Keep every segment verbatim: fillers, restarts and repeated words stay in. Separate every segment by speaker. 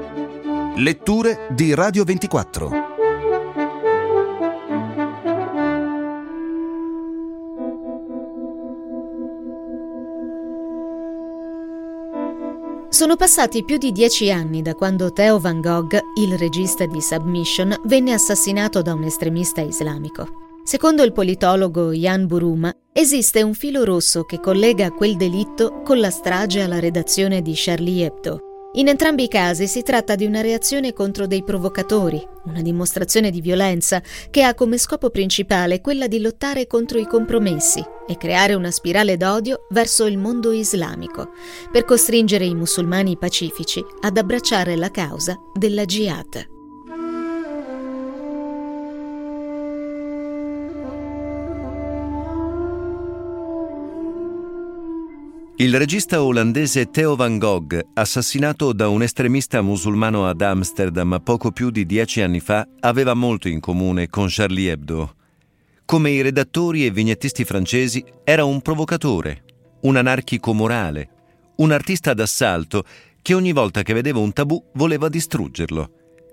Speaker 1: Letture di Radio ventiquattro.
Speaker 2: Sono passati più di dieci anni da quando Theo Van Gogh, il regista di Submission, venne assassinato da un estremista islamico. Secondo il politologo Jan Buruma, esiste un filo rosso che collega quel delitto con la strage alla redazione di Charlie Hebdo. In entrambi i casi si tratta di una reazione contro dei provocatori, una dimostrazione di violenza che ha come scopo principale quella di lottare contro i compromessi e creare una spirale d'odio verso il mondo islamico, per costringere i musulmani pacifici ad abbracciare la causa della jihad.
Speaker 3: Il regista olandese Theo Van Gogh, assassinato da un estremista musulmano ad Amsterdam poco più di dieci anni fa, aveva molto in comune con Charlie Hebdo. Come i redattori e vignettisti francesi, era un provocatore, un anarchico morale, un artista d'assalto che ogni volta che vedeva un tabù voleva distruggerlo.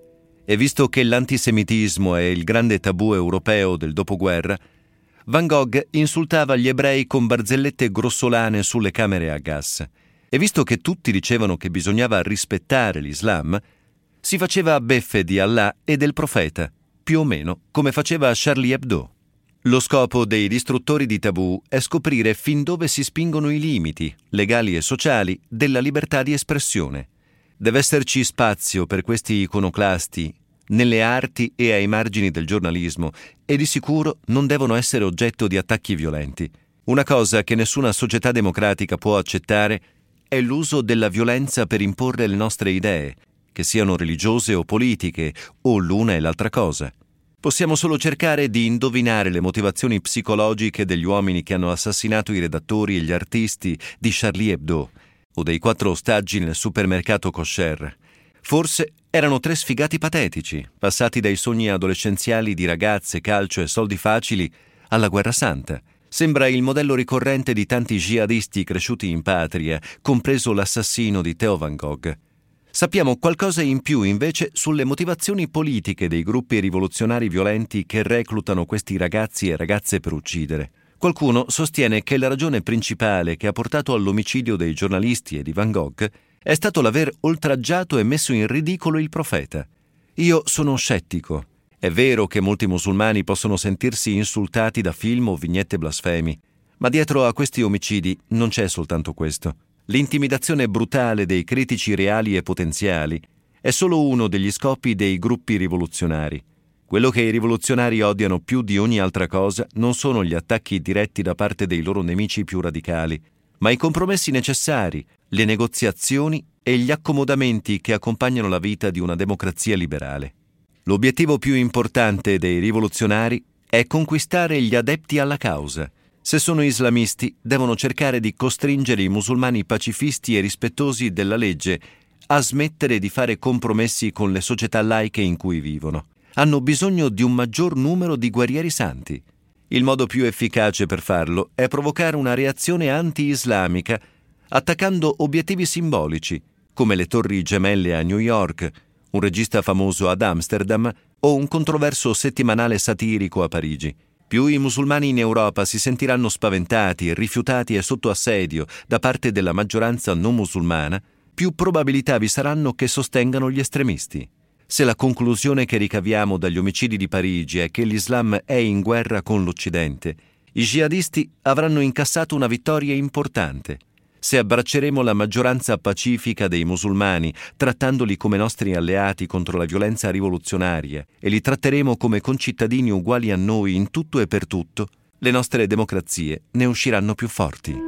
Speaker 3: E visto che l'antisemitismo è il grande tabù europeo del dopoguerra, Van Gogh insultava gli ebrei con barzellette grossolane sulle camere a gas. E visto che tutti dicevano che bisognava rispettare l'Islam, si faceva beffe di Allah e del profeta, più o meno come faceva Charlie Hebdo. Lo scopo dei distruttori di tabù è scoprire fin dove si spingono i limiti, legali e sociali, della libertà di espressione. Deve esserci spazio per questi iconoclasti nelle arti e ai margini del giornalismo, e di sicuro non devono essere oggetto di attacchi violenti. Una cosa che nessuna società democratica può accettare è l'uso della violenza per imporre le nostre idee, che siano religiose o politiche, o l'una e l'altra cosa. Possiamo solo cercare di indovinare le motivazioni psicologiche degli uomini che hanno assassinato i redattori e gli artisti di Charlie Hebdo, o dei quattro ostaggi nel supermercato kosher. Forse erano tre sfigati patetici, passati dai sogni adolescenziali di ragazze, calcio e soldi facili alla guerra santa. Sembra il modello ricorrente di tanti jihadisti cresciuti in patria, compreso l'assassino di Theo Van Gogh. Sappiamo qualcosa in più invece sulle motivazioni politiche dei gruppi rivoluzionari violenti che reclutano questi ragazzi e ragazze per uccidere. Qualcuno sostiene che la ragione principale che ha portato all'omicidio dei giornalisti e di Van Gogh è stato l'aver oltraggiato e messo in ridicolo il profeta. Io sono scettico. È vero che molti musulmani possono sentirsi insultati da film o vignette blasfemi, ma dietro a questi omicidi non c'è soltanto questo. L'intimidazione brutale dei critici reali e potenziali è solo uno degli scopi dei gruppi rivoluzionari. Quello che i rivoluzionari odiano più di ogni altra cosa non sono gli attacchi diretti da parte dei loro nemici più radicali, ma i compromessi necessari, le negoziazioni e gli accomodamenti che accompagnano la vita di una democrazia liberale. L'obiettivo più importante dei rivoluzionari è conquistare gli adepti alla causa. Se sono islamisti, devono cercare di costringere i musulmani pacifisti e rispettosi della legge a smettere di fare compromessi con le società laiche in cui vivono. Hanno bisogno di un maggior numero di guerrieri santi. Il modo più efficace per farlo è provocare una reazione anti-islamica attaccando obiettivi simbolici, come le torri gemelle a New York, un regista famoso ad Amsterdam o un controverso settimanale satirico a Parigi. Più i musulmani in Europa si sentiranno spaventati, rifiutati e sotto assedio da parte della maggioranza non musulmana, più probabilità vi saranno che sostengano gli estremisti. Se la conclusione che ricaviamo dagli omicidi di Parigi è che l'Islam è in guerra con l'Occidente, i jihadisti avranno incassato una vittoria importante. Se abbracceremo la maggioranza pacifica dei musulmani, trattandoli come nostri alleati contro la violenza rivoluzionaria, e li tratteremo come concittadini uguali a noi in tutto e per tutto, le nostre democrazie ne usciranno più forti.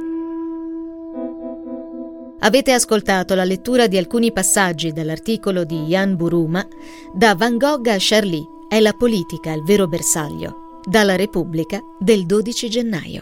Speaker 2: Avete ascoltato la lettura di alcuni passaggi dell'articolo di Jan Buruma Da Van Gogh a Charlie, è la politica il vero bersaglio, dalla Repubblica del dodici gennaio.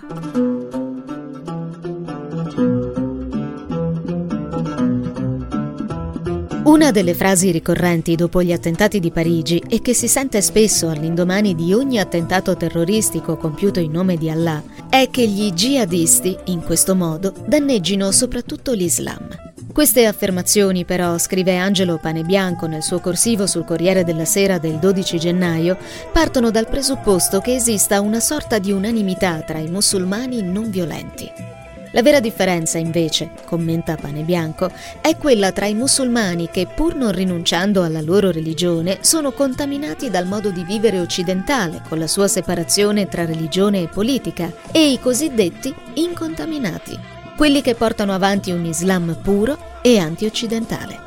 Speaker 2: Una delle frasi ricorrenti dopo gli attentati di Parigi e che si sente spesso all'indomani di ogni attentato terroristico compiuto in nome di Allah è che gli jihadisti, in questo modo, danneggino soprattutto l'Islam. Queste affermazioni, però, scrive Angelo Panebianco nel suo corsivo sul Corriere della Sera del dodici gennaio, partono dal presupposto che esista una sorta di unanimità tra i musulmani non violenti. La vera differenza, invece, commenta Panebianco, è quella tra i musulmani che, pur non rinunciando alla loro religione, sono contaminati dal modo di vivere occidentale, con la sua separazione tra religione e politica, e i cosiddetti incontaminati, quelli che portano avanti un Islam puro e anti-occidentale.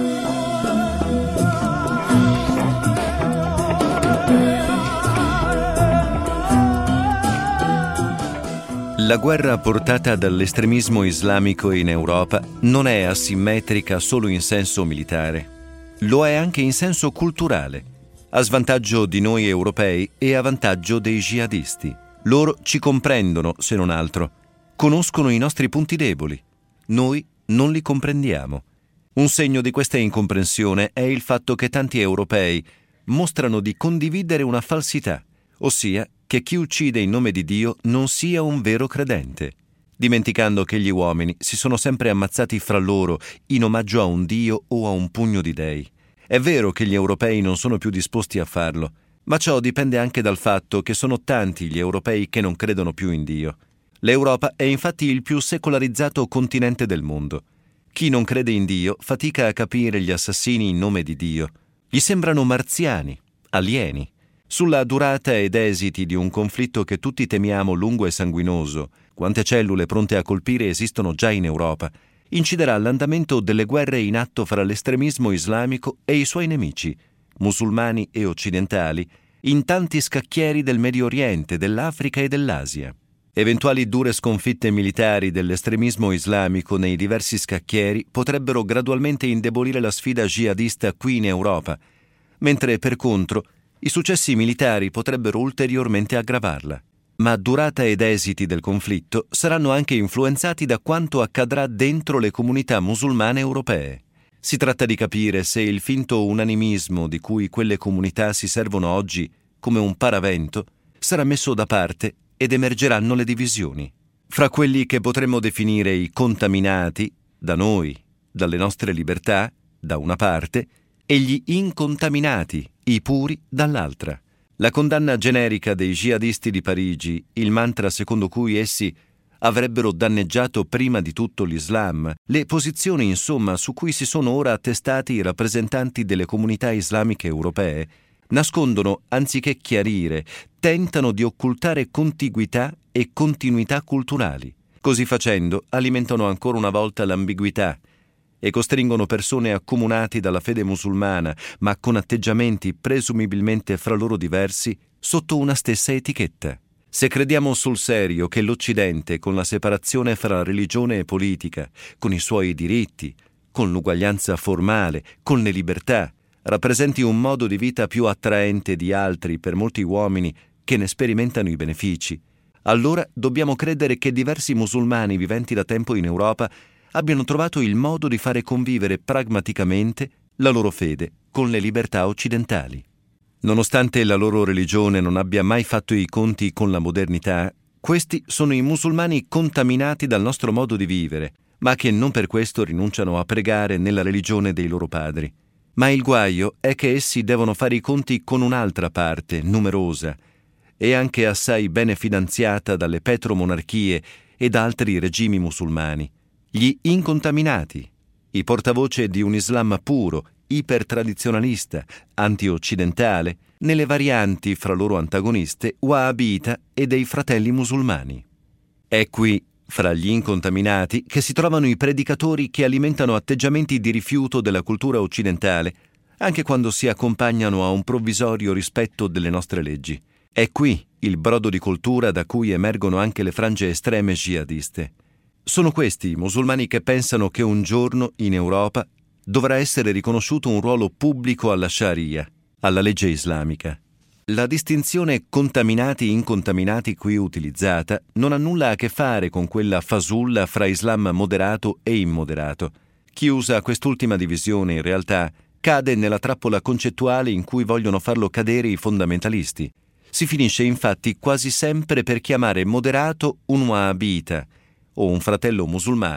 Speaker 3: La guerra portata dall'estremismo islamico in Europa non è asimmetrica solo in senso militare, lo è anche in senso culturale, a svantaggio di noi europei e a vantaggio dei jihadisti. Loro ci comprendono, se non altro, conoscono i nostri punti deboli, noi non li comprendiamo. Un segno di questa incomprensione è il fatto che tanti europei mostrano di condividere una falsità, ossia che chi uccide in nome di Dio non sia un vero credente, dimenticando che gli uomini si sono sempre ammazzati fra loro in omaggio a un Dio o a un pugno di dei. È vero che gli europei non sono più disposti a farlo, ma ciò dipende anche dal fatto che sono tanti gli europei che non credono più in Dio. L'Europa è infatti il più secolarizzato continente del mondo. Chi non crede in Dio fatica a capire gli assassini in nome di Dio. Gli sembrano marziani, alieni. Sulla durata ed esiti di un conflitto che tutti temiamo lungo e sanguinoso, quante cellule pronte a colpire esistono già in Europa, inciderà l'andamento delle guerre in atto fra l'estremismo islamico e i suoi nemici, musulmani e occidentali, in tanti scacchieri del Medio Oriente, dell'Africa e dell'Asia. Eventuali dure sconfitte militari dell'estremismo islamico nei diversi scacchieri potrebbero gradualmente indebolire la sfida jihadista qui in Europa, mentre per contro i successi militari potrebbero ulteriormente aggravarla. Ma durata ed esiti del conflitto saranno anche influenzati da quanto accadrà dentro le comunità musulmane europee. Si tratta di capire se il finto unanimismo di cui quelle comunità si servono oggi come un paravento sarà messo da parte ed emergeranno le divisioni. Fra quelli che potremmo definire i contaminati, da noi, dalle nostre libertà, da una parte, e gli incontaminati, i puri, dall'altra. La condanna generica dei jihadisti di Parigi, il mantra secondo cui essi avrebbero danneggiato prima di tutto l'Islam, le posizioni insomma su cui si sono ora attestati i rappresentanti delle comunità islamiche europee, nascondono, anziché chiarire, tentano di occultare contiguità e continuità culturali. Così facendo alimentano ancora una volta l'ambiguità e costringono persone accomunati dalla fede musulmana, ma con atteggiamenti presumibilmente fra loro diversi, sotto una stessa etichetta. Se crediamo sul serio che l'Occidente, con la separazione fra religione e politica, con i suoi diritti, con l'uguaglianza formale, con le libertà, rappresenti un modo di vita più attraente di altri per molti uomini che ne sperimentano i benefici, allora dobbiamo credere che diversi musulmani viventi da tempo in Europa abbiano trovato il modo di fare convivere pragmaticamente la loro fede con le libertà occidentali. Nonostante la loro religione non abbia mai fatto i conti con la modernità, questi sono i musulmani contaminati dal nostro modo di vivere, ma che non per questo rinunciano a pregare nella religione dei loro padri. Ma il guaio è che essi devono fare i conti con un'altra parte, numerosa, e anche assai bene finanziata dalle petromonarchie e da altri regimi musulmani. Gli incontaminati, i portavoce di un Islam puro, ipertradizionalista, anti-occidentale, nelle varianti fra loro antagoniste wahhabita e dei fratelli musulmani. È qui, fra gli incontaminati, che si trovano i predicatori che alimentano atteggiamenti di rifiuto della cultura occidentale, anche quando si accompagnano a un provvisorio rispetto delle nostre leggi. È qui il brodo di coltura da cui emergono anche le frange estreme jihadiste. Sono questi i musulmani che pensano che un giorno in Europa dovrà essere riconosciuto un ruolo pubblico alla Sharia, alla legge islamica. La distinzione contaminati-incontaminati qui utilizzata non ha nulla a che fare con quella fasulla fra Islam moderato e immoderato. Chi usa quest'ultima divisione in realtà cade nella trappola concettuale in cui vogliono farlo cadere i fondamentalisti. Si finisce infatti quasi sempre per chiamare moderato un wahhabita o un fratello musulmano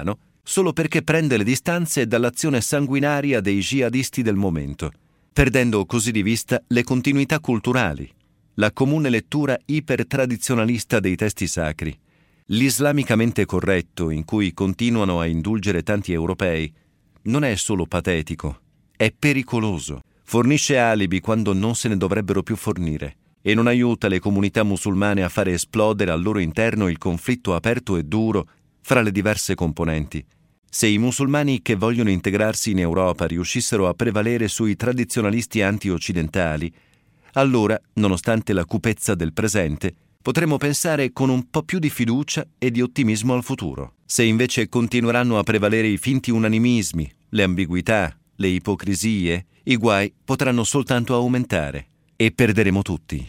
Speaker 3: solo perché prende le distanze dall'azione sanguinaria dei jihadisti del momento, perdendo così di vista le continuità culturali, la comune lettura ipertradizionalista dei testi sacri, l'islamicamente corretto in cui continuano a indulgere tanti europei. Non è solo patetico, è pericoloso, fornisce alibi quando non se ne dovrebbero più fornire e non aiuta le comunità musulmane a fare esplodere al loro interno il conflitto aperto e duro fra le diverse componenti. Se i musulmani che vogliono integrarsi in Europa riuscissero a prevalere sui tradizionalisti anti-occidentali, allora, nonostante la cupezza del presente, potremmo pensare con un po' più di fiducia e di ottimismo al futuro. Se invece continueranno a prevalere i finti unanimismi, le ambiguità, le ipocrisie, i guai potranno soltanto aumentare e perderemo tutti.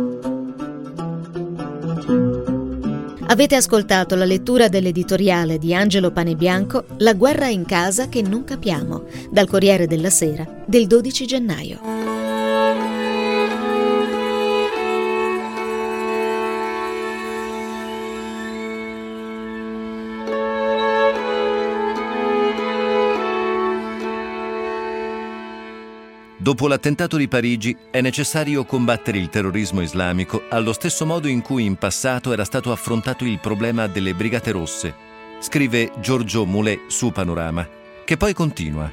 Speaker 2: Avete ascoltato la lettura dell'editoriale di Angelo Panebianco La guerra in casa che non capiamo, dal Corriere della Sera del dodici gennaio.
Speaker 3: Dopo l'attentato di Parigi è necessario combattere il terrorismo islamico allo stesso modo in cui in passato era stato affrontato il problema delle Brigate Rosse, scrive Giorgio Moulet su Panorama, che poi continua.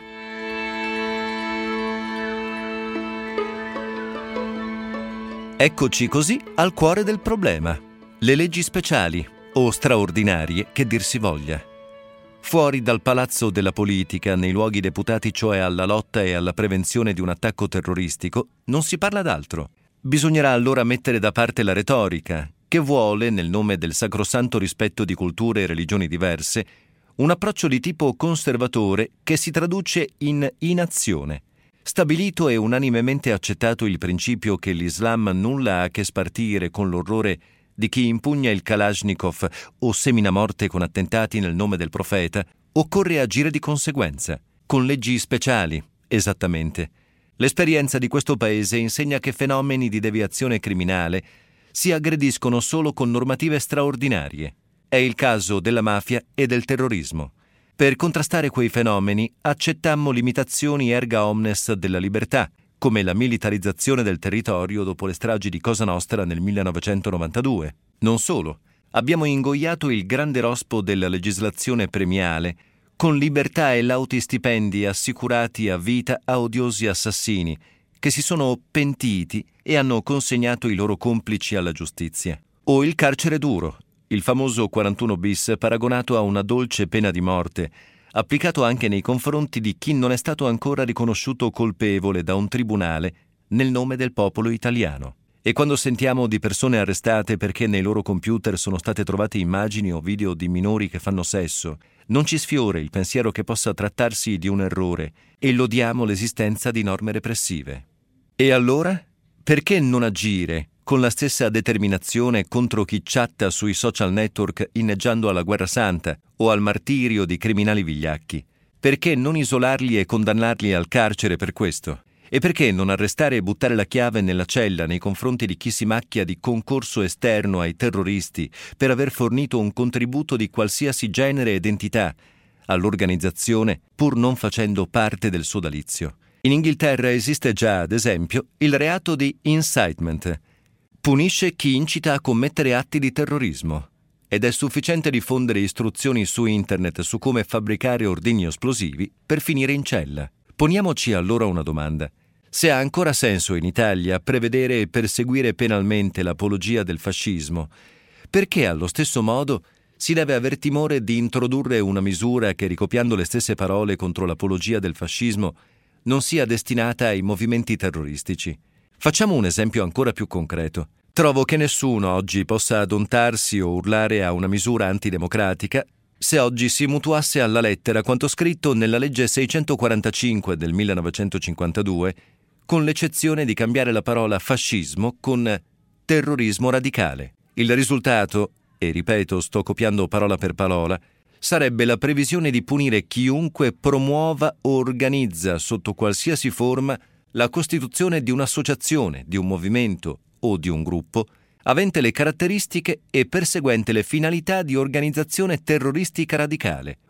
Speaker 3: Eccoci così al cuore del problema. Le leggi speciali, o straordinarie, che dir si voglia. Fuori dal palazzo della politica, nei luoghi deputati cioè alla lotta e alla prevenzione di un attacco terroristico, non si parla d'altro. Bisognerà allora mettere da parte la retorica, che vuole, nel nome del sacrosanto rispetto di culture e religioni diverse, un approccio di tipo conservatore che si traduce in inazione. Stabilito e unanimemente accettato il principio che l'Islam nulla ha a che spartire con l'orrore di chi impugna il Kalashnikov o semina morte con attentati nel nome del profeta, occorre agire di conseguenza, con leggi speciali, esattamente. L'esperienza di questo paese insegna che fenomeni di deviazione criminale si aggrediscono solo con normative straordinarie. È il caso della mafia e del terrorismo. Per contrastare quei fenomeni accettammo limitazioni erga omnes della libertà, come la militarizzazione del territorio dopo le stragi di Cosa Nostra nel millenovecentonovantadue. Non solo, abbiamo ingoiato il grande rospo della legislazione premiale con libertà e lauti stipendi assicurati a vita a odiosi assassini che si sono pentiti e hanno consegnato i loro complici alla giustizia. O il carcere duro, il famoso quarantuno bis paragonato a una dolce pena di morte, applicato anche nei confronti di chi non è stato ancora riconosciuto colpevole da un tribunale nel nome del popolo italiano. E quando sentiamo di persone arrestate perché nei loro computer sono state trovate immagini o video di minori che fanno sesso, non ci sfiora il pensiero che possa trattarsi di un errore e lodiamo l'esistenza di norme repressive. E allora? Perché non agire con la stessa determinazione contro chi chatta sui social network inneggiando alla guerra santa o al martirio di criminali vigliacchi? Perché non isolarli e condannarli al carcere per questo? E perché non arrestare e buttare la chiave nella cella nei confronti di chi si macchia di concorso esterno ai terroristi per aver fornito un contributo di qualsiasi genere ed entità all'organizzazione pur non facendo parte del sodalizio? In Inghilterra esiste già, ad esempio, il reato di incitement. Punisce chi incita a commettere atti di terrorismo ed è sufficiente diffondere istruzioni su internet su come fabbricare ordigni esplosivi per finire in cella. Poniamoci allora una domanda. Se ha ancora senso in Italia prevedere e perseguire penalmente l'apologia del fascismo, perché allo stesso modo si deve aver timore di introdurre una misura che, ricopiando le stesse parole contro l'apologia del fascismo, non sia destinata ai movimenti terroristici? Facciamo un esempio ancora più concreto. Trovo che nessuno oggi possa adontarsi o urlare a una misura antidemocratica se oggi si mutuasse alla lettera quanto scritto nella legge seicentoquarantacinque del millenovecentocinquantadue, con l'eccezione di cambiare la parola fascismo con terrorismo radicale. Il risultato, e ripeto, sto copiando parola per parola, sarebbe la previsione di punire chiunque promuova o organizza sotto qualsiasi forma la costituzione di un'associazione, di un movimento o di un gruppo avente le caratteristiche e perseguente le finalità di organizzazione terroristica radicale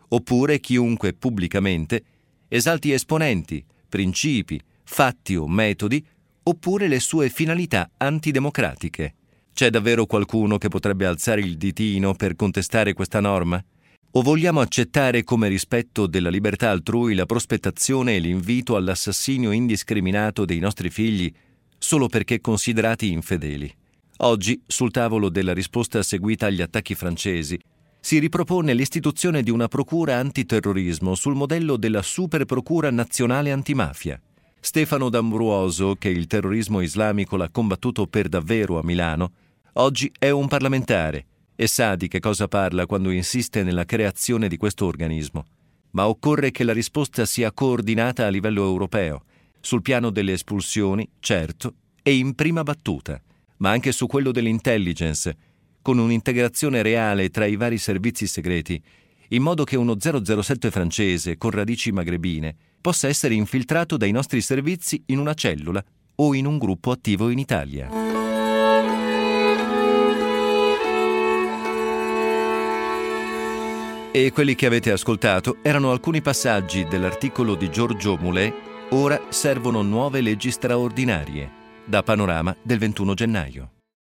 Speaker 3: oppure chiunque pubblicamente esalti esponenti, principi, fatti o metodi, oppure le sue finalità antidemocratiche. C'è davvero qualcuno che potrebbe alzare il ditino per contestare questa norma? O vogliamo accettare come rispetto della libertà altrui la prospettazione e l'invito all'assassinio indiscriminato dei nostri figli solo perché considerati infedeli? Oggi, sul tavolo della risposta seguita agli attacchi francesi, si ripropone l'istituzione di una procura antiterrorismo sul modello della Superprocura Nazionale Antimafia. Stefano D'Ambruoso, che il terrorismo islamico l'ha combattuto per davvero a Milano, oggi è un parlamentare e sa di che cosa parla quando insiste nella creazione di questo organismo. Ma occorre che la risposta sia coordinata a livello europeo, sul piano delle espulsioni, certo, e in prima battuta, ma anche su quello dell'intelligence, con un'integrazione reale tra i vari servizi segreti, in modo che uno zero zero sette francese con radici magrebine possa essere infiltrato dai nostri servizi in una cellula o in un gruppo attivo in Italia. E quelli che avete ascoltato erano alcuni passaggi dell'articolo di Giorgio Moulet «Ora servono nuove leggi straordinarie», da Panorama del ventuno gennaio.